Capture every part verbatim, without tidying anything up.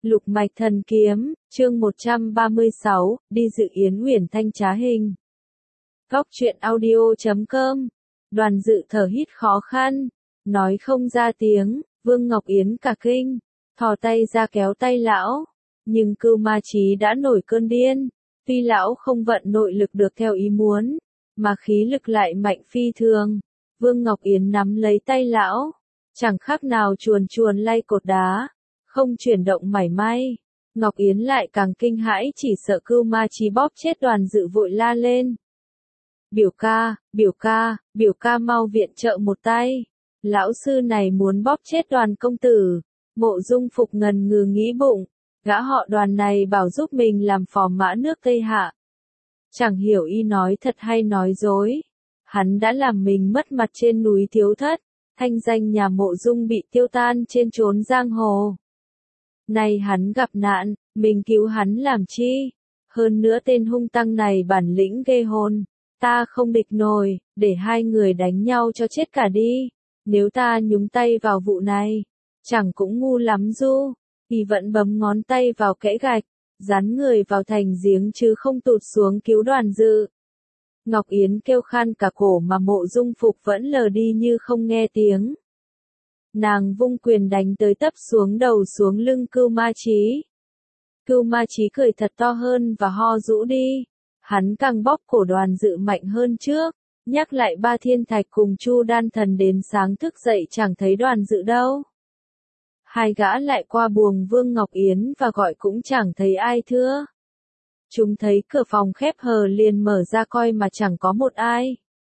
Lục mạch thần kiếm, chương một trăm ba mươi sáu, đi dự yến Uyển Thanh trá hình. Góc truyện audio chấm com. Đoàn dự thở hít khó khăn, nói không ra tiếng, Vương Ngọc Yến cả kinh, thò tay ra kéo tay lão. Nhưng Cưu Ma Chí đã nổi cơn điên, tuy lão không vận nội lực được theo ý muốn, mà khí lực lại mạnh phi thường. Vương Ngọc Yến nắm lấy tay lão, chẳng khác nào chuồn chuồn lay cột đá, không chuyển động mảy may. Ngọc Yến lại càng kinh hãi, chỉ sợ Cưu Ma Chí bóp chết Đoàn dự, vội la lên. Biểu ca, biểu ca, biểu ca mau viện trợ một tay. Lão sư này muốn bóp chết Đoàn công tử. Mộ Dung Phục ngần ngừ nghĩ bụng, gã họ Đoàn này bảo giúp mình làm phò mã nước Tây Hạ. Chẳng hiểu y nói thật hay nói dối. Hắn đã làm mình mất mặt trên núi Thiếu Thất, thanh danh nhà Mộ Dung bị tiêu tan trên chốn giang hồ. Nay hắn gặp nạn, mình cứu hắn làm chi? Hơn nữa tên hung tăng này bản lĩnh ghê hồn, ta không địch nổi, để hai người đánh nhau cho chết cả đi. Nếu ta nhúng tay vào vụ này, chẳng cũng ngu lắm du. Y vẫn bấm ngón tay vào kẽ gạch, dán người vào thành giếng chứ không tụt xuống cứu Đoàn dự. Ngọc Yến kêu khan cả cổ mà Mộ Dung Phục vẫn lờ đi như không nghe tiếng. Nàng vung quyền đánh tới tấp xuống đầu xuống lưng Cưu Ma Chí. Cưu Ma Chí cười thật to hơn và ho rũ đi. Hắn càng bóp cổ Đoàn dự mạnh hơn trước, nhắc lại Ba Thiên Thạch cùng Chu Đan Thần đến sáng thức dậy chẳng thấy Đoàn dự đâu. Hai gã lại qua buồng Vương Ngọc Yến và gọi cũng chẳng thấy ai thưa. Chúng thấy cửa phòng khép hờ liền mở ra coi mà chẳng có một ai.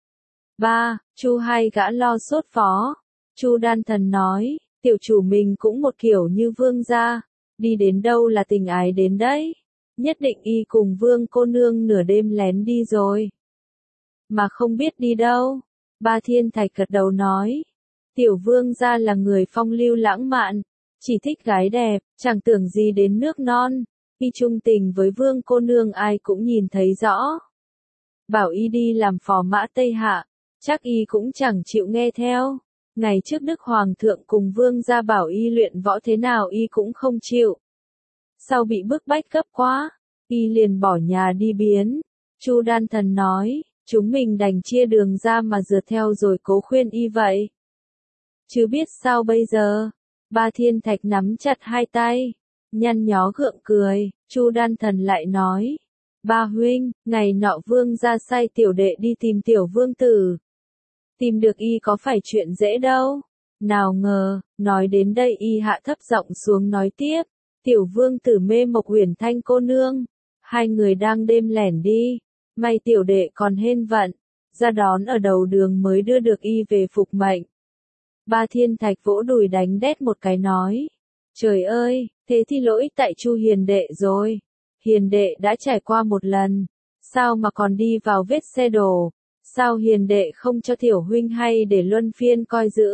Ba, Chu hai gã lo sốt phó. Chu Đan Thần nói, tiểu chủ mình cũng một kiểu như Vương gia, đi đến đâu là tình ái đến đấy. Nhất định y cùng Vương cô nương nửa đêm lén đi rồi. Mà không biết đi đâu. Ba Thiên Thạch gật đầu nói, tiểu Vương gia là người phong lưu lãng mạn, chỉ thích gái đẹp, chẳng tưởng gì đến nước non. Y trung tình với Vương cô nương ai cũng nhìn thấy rõ. Bảo y đi làm phò mã Tây Hạ, chắc y cũng chẳng chịu nghe theo. Ngày trước Đức Hoàng thượng cùng Vương gia bảo y luyện võ thế nào y cũng không chịu. Sau bị bức bách gấp quá, y liền bỏ nhà đi biến. Chu Đan Thần nói, chúng mình đành chia đường ra mà rượt theo rồi cố khuyên y vậy. Chứ biết sao bây giờ. Ba Thiên Thạch nắm chặt hai tay, nhăn nhó gượng cười. Chu Đan Thần lại nói, ba huynh, ngày nọ Vương gia sai tiểu đệ đi tìm tiểu vương tử. Tìm được y có phải chuyện dễ đâu. Nào ngờ, nói đến đây y hạ thấp giọng xuống nói tiếp, tiểu vương tử mê Mộc Uyển Thanh cô nương. Hai người đang đêm lẻn đi, may tiểu đệ còn hên vận, ra đón ở đầu đường mới đưa được y về phục mệnh. Ba Thiên Thạch vỗ đùi đánh đét một cái nói, trời ơi, thế thì lỗi tại Chu hiền đệ rồi. Hiền đệ đã trải qua một lần, sao mà còn đi vào vết xe đổ. Sao hiền đệ không cho tiểu huynh hay để luân phiên coi giữ?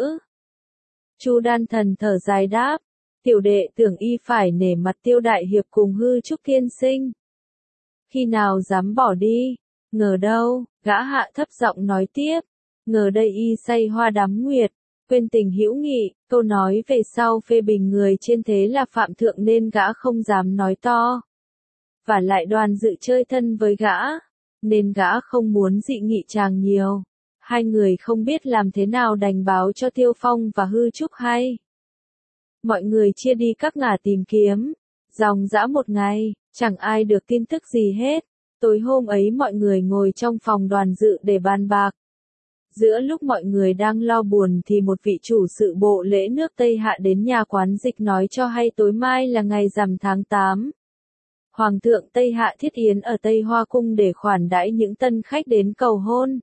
Chu Đan Thần thở dài đáp, tiểu đệ tưởng y phải nể mặt Tiêu đại hiệp cùng Hư Trúc tiên sinh. Khi nào dám bỏ đi? Ngờ đâu, gã hạ thấp giọng nói tiếp, ngờ đây y say hoa đắm nguyệt, quên tình hữu nghị. Câu nói về sau phê bình người trên thế là phạm thượng nên gã không dám nói to. Và lại Đoàn dự chơi thân với gã, nên gã không muốn dị nghị chàng nhiều. Hai người không biết làm thế nào đành báo cho Tiêu Phong và Hư Trúc hay. Mọi người chia đi các ngả tìm kiếm, dòng dã một ngày, chẳng ai được tin tức gì hết. Tối hôm ấy mọi người ngồi trong phòng Đoàn dự để bàn bạc. Giữa lúc mọi người đang lo buồn thì một vị chủ sự bộ lễ nước Tây Hạ đến nhà quán dịch nói cho hay tối mai là ngày rằm tháng tám. Hoàng thượng Tây Hạ thiết yến ở Tây Hoa Cung để khoản đãi những tân khách đến cầu hôn.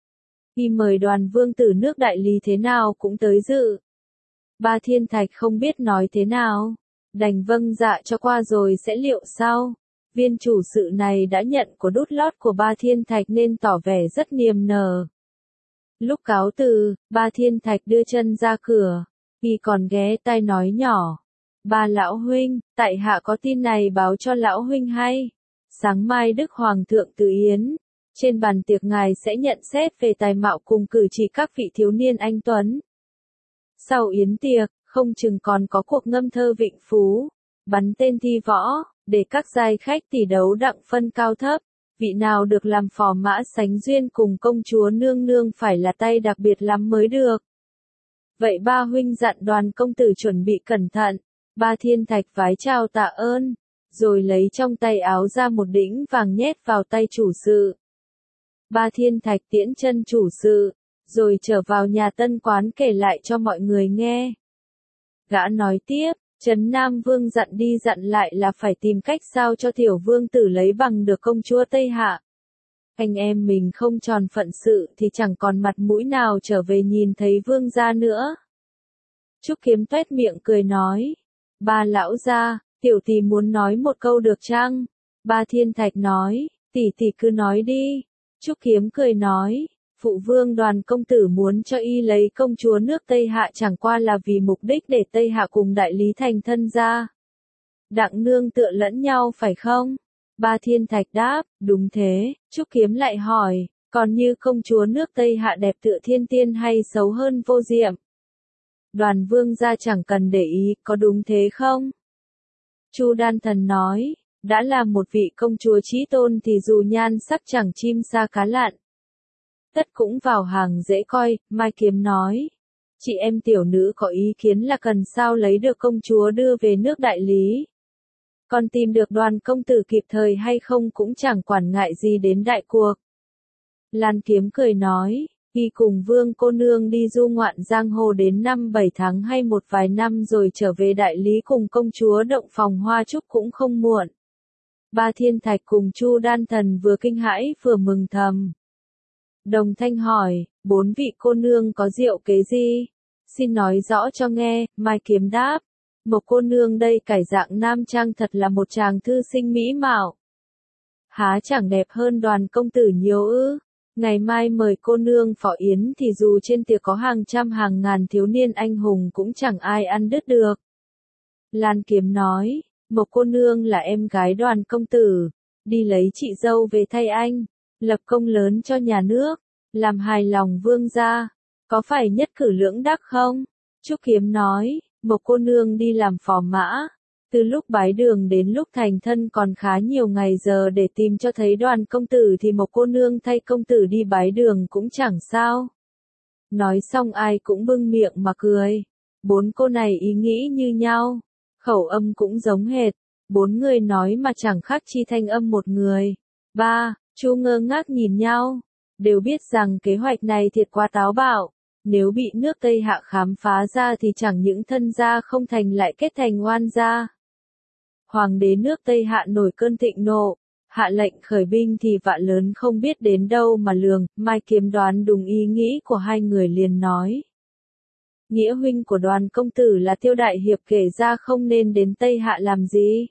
Y mời Đoàn vương tử nước Đại Lý thế nào cũng tới dự. Ba Thiên Thạch không biết nói thế nào, đành vâng dạ cho qua rồi sẽ liệu sau. Viên chủ sự này đã nhận của đút lót của Ba Thiên Thạch nên tỏ vẻ rất niềm nở. Lúc cáo từ, Ba Thiên Thạch đưa chân ra cửa, Y còn ghé tai nói nhỏ. Ba lão huynh, tại hạ có tin này báo cho lão huynh hay. Sáng mai Đức Hoàng thượng từ yến, trên bàn tiệc ngài sẽ nhận xét về tài mạo cùng cử chỉ các vị thiếu niên anh tuấn. Sau yến tiệc, không chừng còn có cuộc ngâm thơ vịnh phú. bắn tên thi võ, để các giai khách tỷ đấu đặng phân cao thấp, vị nào được làm phò mã sánh duyên cùng công chúa nương nương phải là tay đặc biệt lắm mới được. Vậy ba huynh dặn Đoàn công tử chuẩn bị cẩn thận, Ba Thiên Thạch vái chào tạ ơn, rồi lấy trong tay áo ra một đĩnh vàng nhét vào tay chủ sự. Ba Thiên Thạch tiễn chân chủ sự, rồi trở vào nhà tân quán kể lại cho mọi người nghe. Gã nói tiếp, Trấn Nam Vương dặn đi dặn lại là phải tìm cách sao cho tiểu vương tử lấy bằng được công chúa Tây Hạ. Anh em mình không tròn phận sự thì chẳng còn mặt mũi nào trở về nhìn thấy vương gia nữa. Trúc Kiếm tuét miệng cười nói, ba lão gia, tiểu tỷ muốn nói một câu được chăng? Ba Thiên Thạch nói, tỷ tỷ cứ nói đi. Trúc Kiếm cười nói, phụ vương Đoàn công tử muốn cho y lấy công chúa nước Tây Hạ chẳng qua là vì mục đích để Tây Hạ cùng đại lý thành thân gia. Đặng nương tựa lẫn nhau phải không? Ba Thiên Thạch đáp, đúng thế. Trúc Kiếm lại hỏi, còn như công chúa nước Tây Hạ đẹp tựa thiên tiên hay xấu hơn vô diệm? Đoàn vương gia chẳng cần để ý, có đúng thế không? Chu Đan Thần nói, đã là một vị công chúa chí tôn thì dù nhan sắc chẳng chim sa cá lặn, tất cũng vào hàng dễ coi. Mai Kiếm nói, chị em tiểu nữ có ý kiến là cần sao lấy được công chúa đưa về nước đại lý. Còn tìm được Đoàn công tử kịp thời hay không cũng chẳng quản ngại gì đến đại cuộc. Lan Kiếm cười nói, y cùng vương cô nương đi du ngoạn giang hồ đến năm bảy tháng hay một vài năm rồi trở về đại lý cùng công chúa động phòng hoa chúc cũng không muộn. Ba Thiên Thạch cùng Chu Đan Thần vừa kinh hãi vừa mừng thầm. Đồng Thanh hỏi, bốn vị cô nương có diệu kế gì? Xin nói rõ cho nghe. Mai Kiếm đáp, một cô nương đây cải dạng nam trang thật là một chàng thư sinh mỹ mạo. Há chẳng đẹp hơn Đoàn công tử nhiều ư? Ngày mai mời cô nương phỏ yến thì dù trên tiệc có hàng trăm hàng ngàn thiếu niên anh hùng cũng chẳng ai ăn đứt được. Lan Kiếm nói, một cô nương là em gái Đoàn công tử, đi lấy chị dâu về thay anh, lập công lớn cho nhà nước, làm hài lòng vương gia, có phải nhất cử lưỡng đắc không? Trúc Kiếm nói, một cô nương đi làm phò mã, từ lúc bái đường đến lúc thành thân còn khá nhiều ngày giờ để tìm cho thấy Đoàn công tử thì một cô nương thay công tử đi bái đường cũng chẳng sao. Nói xong ai cũng bưng miệng mà cười. Bốn cô này ý nghĩ như nhau, khẩu âm cũng giống hệt, bốn người nói mà chẳng khác chi thanh âm một người. Ba, Chu ngơ ngác nhìn nhau, đều biết rằng kế hoạch này thiệt quá táo bạo. Nếu bị nước Tây Hạ khám phá ra thì chẳng những thân gia không thành lại kết thành oan gia. Hoàng đế nước Tây Hạ nổi cơn thịnh nộ, hạ lệnh khởi binh thì vạ lớn không biết đến đâu mà lường. Mai Kiếm đoán đúng ý nghĩ của hai người liền nói. Nghĩa huynh của Đoàn công tử là Tiêu đại hiệp kể ra không nên đến Tây Hạ làm gì,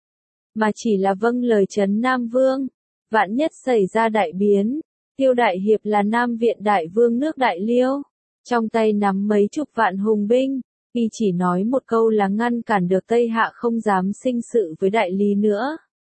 mà chỉ là vâng lời Trấn Nam Vương. Vạn nhất xảy ra đại biến, Tiêu đại hiệp là Nam viện đại vương nước Đại Liêu, trong tay nắm mấy chục vạn hùng binh, y chỉ nói một câu là ngăn cản được Tây Hạ không dám sinh sự với đại lý nữa.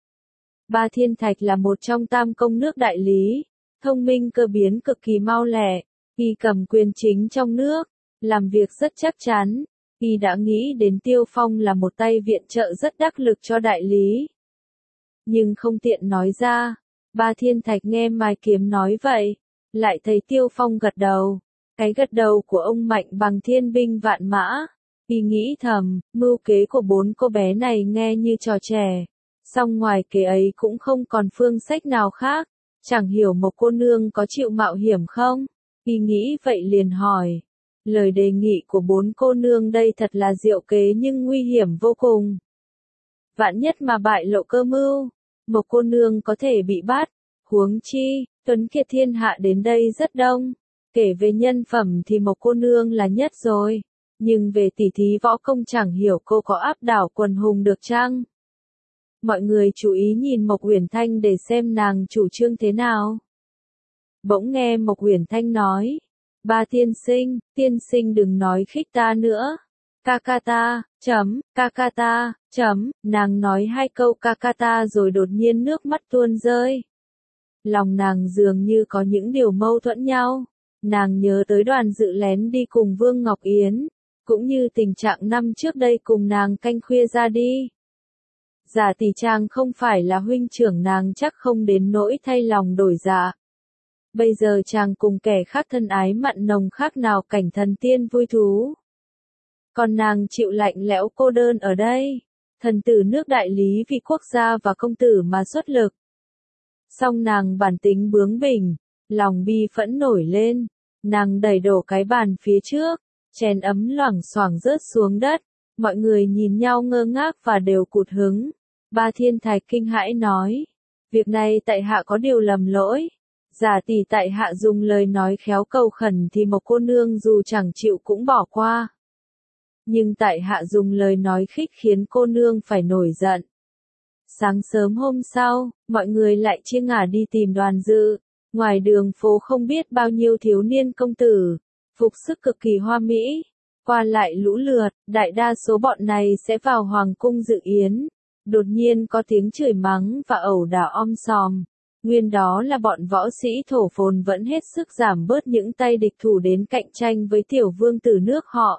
Ba Thiên Thạch là một trong tam công nước đại lý, thông minh cơ biến cực kỳ mau lẹ, y cầm quyền chính trong nước, làm việc rất chắc chắn, y đã nghĩ đến Tiêu Phong là một tay viện trợ rất đắc lực cho đại lý. Nhưng không tiện nói ra. Ba Thiên Thạch nghe Mai Kiếm nói vậy, lại thấy Tiêu Phong gật đầu. Cái gật đầu của ông mạnh bằng thiên binh vạn mã. Y nghĩ thầm, mưu kế của bốn cô bé này nghe như trò trẻ. Song ngoài kế ấy cũng không còn phương sách nào khác. Chẳng hiểu một cô nương có chịu mạo hiểm không? Y nghĩ vậy liền hỏi. Lời đề nghị của bốn cô nương đây thật là diệu kế nhưng nguy hiểm vô cùng. Vạn nhất mà bại lộ cơ mưu, một cô nương có thể bị bắt. Huống chi, tuấn kiệt thiên hạ đến đây rất đông. Kể về nhân phẩm thì một cô nương là nhất rồi. Nhưng về tỉ thí võ công chẳng hiểu cô có áp đảo quần hùng được chăng? Mọi người chú ý nhìn Mộc Uyển Thanh để xem nàng chủ trương thế nào. Bỗng nghe Mộc Uyển Thanh nói. Ba tiên sinh, tiên sinh đừng nói khích ta nữa. Kakata, chấm, kakata, chấm, nàng nói hai câu kakata rồi đột nhiên nước mắt tuôn rơi. Lòng nàng dường như có những điều mâu thuẫn nhau. Nàng nhớ tới Đoàn Dự lén đi cùng Vương Ngọc Yến, cũng như tình trạng năm trước đây cùng nàng canh khuya ra đi. Giả tỷ chàng không phải là huynh trưởng nàng chắc không đến nỗi thay lòng đổi dạ. Bây giờ chàng cùng kẻ khác thân ái mặn nồng khác nào cảnh thần tiên vui thú. Còn nàng chịu lạnh lẽo cô đơn ở đây. Thần tử nước đại lý vì quốc gia và công tử mà xuất lực. Song nàng bản tính bướng bỉnh, lòng bi phẫn nổi lên. Nàng đẩy đổ cái bàn phía trước, chén ấm loảng xoảng rớt xuống đất. Mọi người nhìn nhau ngơ ngác và đều cụt hứng. Ba Thiên Thạch kinh hãi nói. Việc này tại hạ có điều lầm lỗi. Giả tỷ tại hạ dùng lời nói khéo cầu khẩn thì một cô nương dù chẳng chịu cũng bỏ qua. Nhưng tại hạ dùng lời nói khích khiến cô nương phải nổi giận. Sáng sớm hôm sau, mọi người lại chia ngả đi tìm Đoàn Dự. Ngoài đường phố không biết bao nhiêu thiếu niên công tử, phục sức cực kỳ hoa mỹ, qua lại lũ lượt, đại đa số bọn này sẽ vào hoàng cung dự yến. Đột nhiên có tiếng chửi mắng và ẩu đả om sòm. Nguyên đó là bọn võ sĩ thổ phồn vẫn hết sức giảm bớt những tay địch thủ đến cạnh tranh với tiểu vương tử nước họ.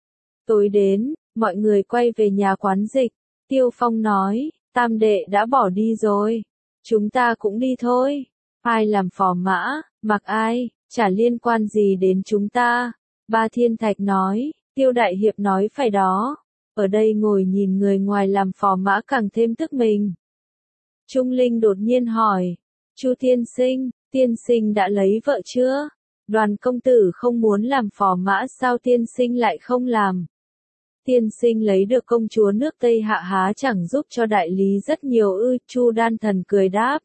Tối đến, mọi người quay về nhà quán dịch. Tiêu Phong nói, tam đệ đã bỏ đi rồi. Chúng ta cũng đi thôi. Ai làm phò mã, mặc ai, chả liên quan gì đến chúng ta. Ba Thiên Thạch nói, Tiêu Đại Hiệp nói phải đó. Ở đây ngồi nhìn người ngoài làm phò mã càng thêm tức mình. Trung Linh đột nhiên hỏi, Chu tiên sinh, tiên sinh đã lấy vợ chưa? Đoàn công tử không muốn làm phò mã sao tiên sinh lại không làm? Tiên sinh lấy được công chúa nước Tây Hạ há chẳng giúp cho đại lý rất nhiều ư? Chu Đan Thần cười đáp.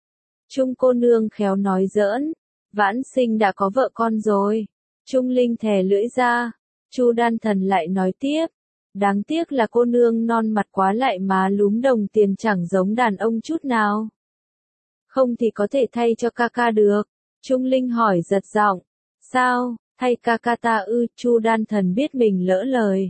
Trung cô nương khéo nói giỡn, Vãn Sinh đã có vợ con rồi. Trung Linh thè lưỡi ra. Chu Đan Thần lại nói tiếp. Đáng tiếc là cô nương non mặt quá lại má lúm đồng tiền chẳng giống đàn ông chút nào. Không thì có thể thay cho ca ca được. Trung Linh hỏi giật giọng. Sao, thay ca ca ta ư? Chu Đan Thần biết mình lỡ lời.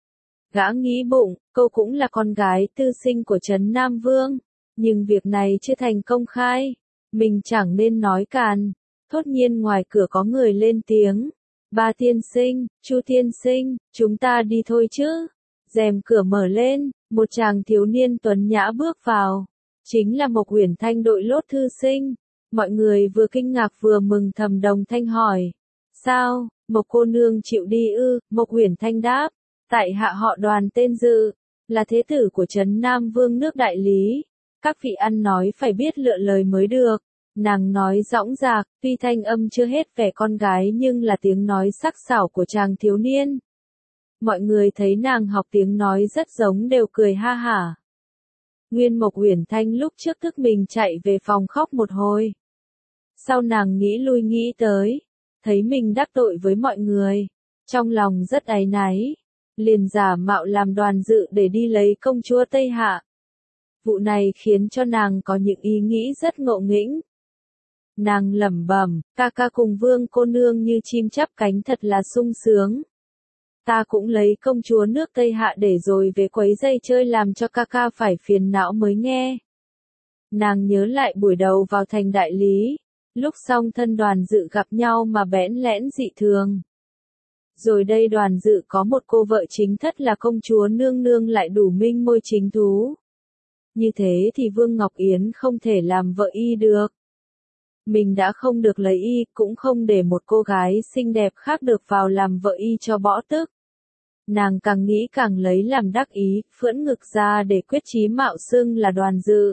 Gã nghĩ bụng, cô cũng là con gái tư sinh của Trấn Nam Vương. Nhưng việc này chưa thành công khai. Mình chẳng nên nói càn. Thốt nhiên ngoài cửa có người lên tiếng. Ba tiên sinh, Chu tiên sinh, chúng ta đi thôi chứ. Rèm cửa mở lên, một chàng thiếu niên tuấn nhã bước vào. Chính là Mộc Uyển Thanh đội lốt thư sinh. Mọi người vừa kinh ngạc vừa mừng thầm đồng thanh hỏi. Sao, Mộc cô nương chịu đi ư? Mộc Uyển Thanh đáp. Tại hạ họ Đoàn tên Dự, là thế tử của Trấn Nam Vương nước Đại Lý. Các vị ăn nói phải biết lựa lời mới được. Nàng nói dõng dạc, tuy thanh âm chưa hết vẻ con gái nhưng là tiếng nói sắc sảo của chàng thiếu niên. Mọi người thấy nàng học tiếng nói rất giống đều cười ha hả. Nguyên Mộc Uyển Thanh lúc trước thức mình chạy về phòng khóc một hồi. Sau nàng nghĩ lui nghĩ tới, thấy mình đắc tội với mọi người, trong lòng rất áy náy, liền giả mạo làm Đoàn Dự để đi lấy công chúa Tây Hạ. Vụ này khiến cho nàng có những ý nghĩ rất ngộ nghĩnh. Nàng lẩm bẩm, ca ca cùng Vương cô nương như chim chắp cánh thật là sung sướng. Ta cũng lấy công chúa nước Tây Hạ để rồi về quấy dây chơi làm cho ca ca phải phiền não mới nghe. Nàng nhớ lại buổi đầu vào thành Đại Lý, lúc song thân Đoàn Dự gặp nhau mà bẽn lẽn dị thường. Rồi đây Đoàn Dự có một cô vợ chính thất là công chúa nương nương lại đủ minh môi chính thú. Như thế thì Vương Ngọc Yến không thể làm vợ y được. Mình đã không được lấy y, cũng không để một cô gái xinh đẹp khác được vào làm vợ y cho bỏ tức. Nàng càng nghĩ càng lấy làm đắc ý, phưỡn ngực ra để quyết chí mạo xưng là Đoàn Dự.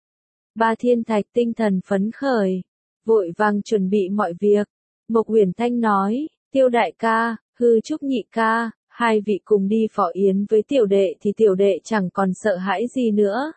Ba Thiên Thạch tinh thần phấn khởi, vội vàng chuẩn bị mọi việc. Mộc Uyển Thanh nói, Tiêu đại ca, Hư Trúc nhị ca, hai vị cùng đi phò yến với tiểu đệ thì tiểu đệ chẳng còn sợ hãi gì nữa.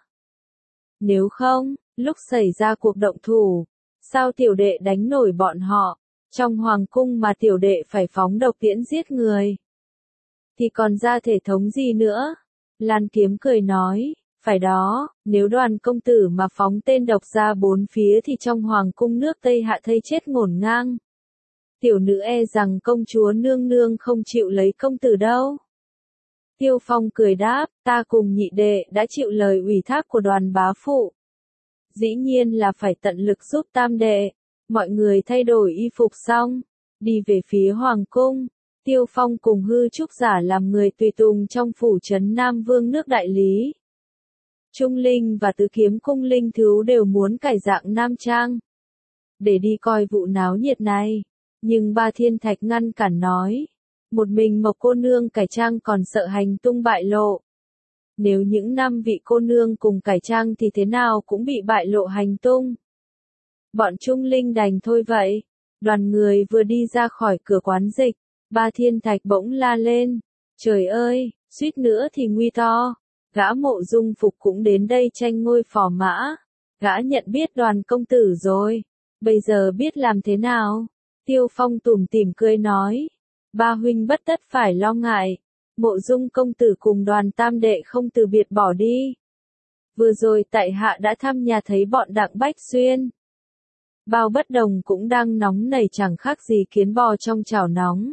Nếu không, lúc xảy ra cuộc động thủ, sao tiểu đệ đánh nổi bọn họ, trong hoàng cung mà tiểu đệ phải phóng độc tiễn giết người. Thì còn ra thể thống gì nữa? Lan Kiếm cười nói, phải đó, nếu Đoàn công tử mà phóng tên độc ra bốn phía thì trong hoàng cung nước Tây Hạ thây chết ngổn ngang. Tiểu nữ e rằng công chúa nương nương không chịu lấy công tử đâu. Tiêu Phong cười đáp, ta cùng nhị đệ đã chịu lời ủy thác của Đoàn bá phụ. Dĩ nhiên là phải tận lực giúp tam đệ. Mọi người thay đổi y phục xong, đi về phía hoàng cung. Tiêu Phong cùng Hư Trúc giả làm người tùy tùng trong phủ Trấn Nam Vương nước Đại Lý. Trung Linh và Tứ Kiếm Cung Linh Thứu đều muốn cải dạng nam trang, để đi coi vụ náo nhiệt này. Nhưng Ba Thiên Thạch ngăn cản nói, một mình Mộc cô nương cải trang còn sợ hành tung bại lộ. Nếu những năm vị cô nương cùng cải trang thì thế nào cũng bị bại lộ hành tung. Bọn Trung Linh đành thôi vậy. Đoàn người vừa đi ra khỏi cửa quán dịch, Ba Thiên Thạch bỗng la lên, trời ơi, suýt nữa thì nguy to. Gã Mộ Dung Phục cũng đến đây tranh ngôi phò mã. Gã nhận biết Đoàn công tử rồi. Bây giờ biết làm thế nào? Tiêu Phong tủm tỉm cười nói. Ba huynh bất tất phải lo ngại. Mộ Dung công tử cùng Đoàn tam đệ không từ biệt bỏ đi. Vừa rồi tại hạ đã thăm nhà thấy bọn Đặng Bách Xuyên. Bao Bất Đồng cũng đang nóng nảy chẳng khác gì kiến bò trong chảo nóng.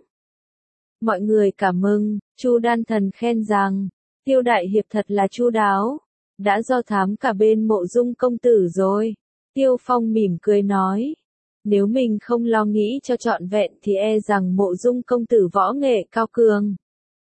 Mọi người cảm mừng, Chu Đan Thần khen rằng, Tiêu đại hiệp thật là chu đáo, đã do thám cả bên Mộ Dung công tử rồi. Tiêu Phong mỉm cười nói, nếu mình không lo nghĩ cho trọn vẹn thì e rằng Mộ Dung công tử võ nghệ cao cường,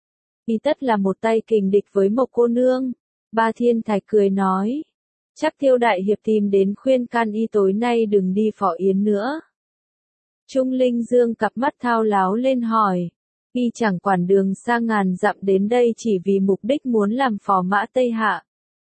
y tất là một tay kình địch với Mộc cô nương. Ba Thiên Thạch cười nói, chắc Tiêu đại hiệp tìm đến khuyên can y tối nay đừng đi phò yến nữa. Trung Linh dương cặp mắt thao láo lên hỏi, y chẳng quản đường xa ngàn dặm đến đây chỉ vì mục đích muốn làm phò mã Tây Hạ.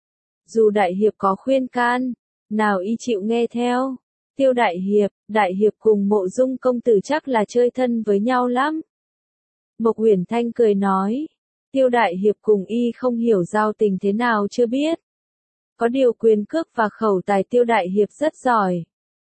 Dù đại hiệp có khuyên can, nào y chịu nghe theo. Tiêu đại hiệp, đại hiệp cùng Mộ Dung công tử chắc là chơi thân với nhau lắm. Mộc Uyển Thanh cười nói, Tiêu đại hiệp cùng y không hiểu giao tình thế nào chưa biết. Có điều quyền cước và khẩu tài Tiêu đại hiệp rất giỏi.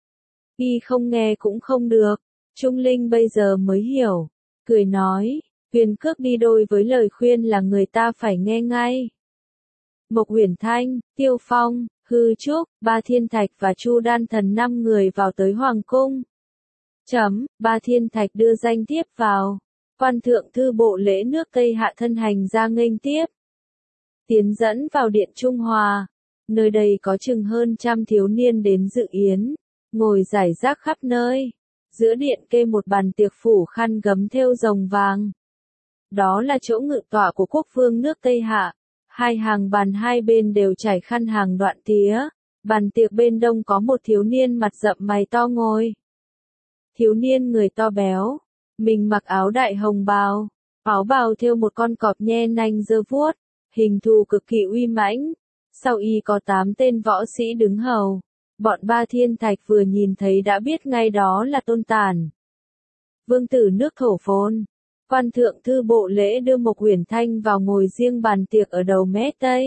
Y không nghe cũng không được. Trung Linh bây giờ mới hiểu, cười nói, quyền cước đi đôi với lời khuyên là người ta phải nghe ngay. Mộc Uyển Thanh, Tiêu Phong, Hư Trúc, Ba Thiên Thạch và Chu Đan Thần năm người vào tới Hoàng cung. Chấm, Ba Thiên Thạch đưa danh thiếp vào. Quan thượng thư bộ lễ nước Tây Hạ thân hành ra nghênh tiếp. Tiến dẫn vào điện Trung Hòa. Nơi đây có chừng hơn trăm thiếu niên đến dự yến, ngồi rải rác khắp nơi. Giữa điện kê một bàn tiệc phủ khăn gấm thêu rồng vàng. Đó là chỗ ngự tọa của quốc vương nước Tây Hạ. Hai hàng bàn hai bên đều trải khăn hàng đoạn tía. Bàn tiệc bên đông có một thiếu niên mặt rậm mày to ngồi. Thiếu niên người to béo, mình mặc áo đại hồng bào, áo bào thêu một con cọp nhe nanh giơ vuốt, hình thù cực kỳ uy mãnh. Sau y có tám tên võ sĩ đứng hầu. Bọn Ba Thiên Thạch vừa nhìn thấy đã biết ngay đó là Tôn Tản, vương tử nước Thổ Phồn. Quan thượng thư bộ lễ đưa Mộc Uyển Thanh vào ngồi riêng bàn tiệc ở đầu mé Tây,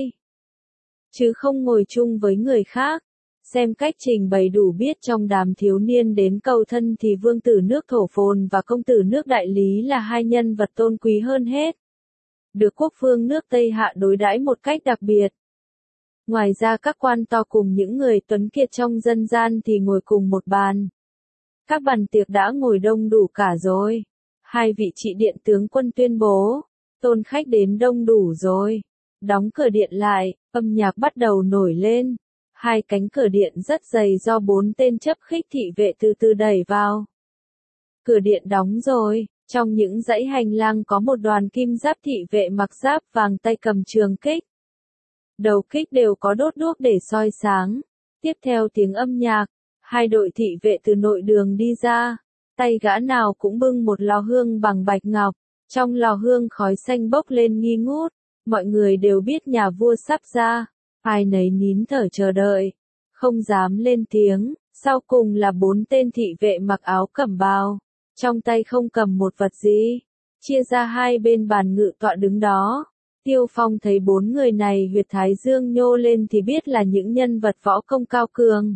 chứ không ngồi chung với người khác. Xem cách trình bày đủ biết trong đám thiếu niên đến cầu thân thì vương tử nước Thổ Phồn và công tử nước Đại Lý là hai nhân vật tôn quý hơn hết, được quốc vương nước Tây Hạ đối đãi một cách đặc biệt. Ngoài ra các quan to cùng những người tuấn kiệt trong dân gian thì ngồi cùng một bàn. Các bàn tiệc đã ngồi đông đủ cả rồi. Hai vị trị điện tướng quân tuyên bố, tôn khách đến đông đủ rồi. Đóng cửa điện lại, âm nhạc bắt đầu nổi lên. Hai cánh cửa điện rất dày do bốn tên chấp khích thị vệ từ từ đẩy vào. Cửa điện đóng rồi, trong những dãy hành lang có một đoàn kim giáp thị vệ mặc giáp vàng tay cầm trường kích. Đầu kích đều có đốt đuốc để soi sáng. Tiếp theo tiếng âm nhạc, hai đội thị vệ từ nội đường đi ra. Tay gã nào cũng bưng một lò hương bằng bạch ngọc. Trong lò hương khói xanh bốc lên nghi ngút. Mọi người đều biết nhà vua sắp ra. Ai nấy nín thở chờ đợi, không dám lên tiếng. Sau cùng là bốn tên thị vệ mặc áo cẩm bào, trong tay không cầm một vật gì, chia ra hai bên bàn ngự tọa đứng đó. Tiêu Phong thấy bốn người này huyệt thái dương nhô lên thì biết là những nhân vật võ công cao cường.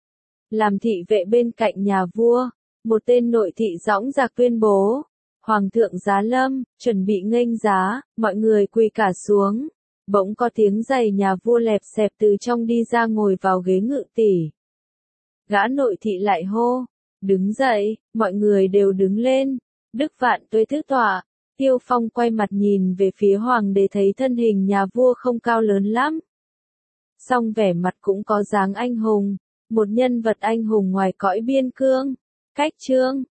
Làm thị vệ bên cạnh nhà vua, một tên nội thị dõng dạc tuyên bố, Hoàng thượng giá lâm, chuẩn bị nghênh giá, mọi người quỳ cả xuống. Bỗng có tiếng giày nhà vua lẹp xẹp từ trong đi ra ngồi vào ghế ngự tỷ. Gã nội thị lại hô, đứng dậy, mọi người đều đứng lên. Đức vạn tuế thứ tọa. Tiêu Phong quay mặt nhìn về phía hoàng đế thấy thân hình nhà vua không cao lớn lắm. Song vẻ mặt cũng có dáng anh hùng, một nhân vật anh hùng ngoài cõi biên cương. Cách chương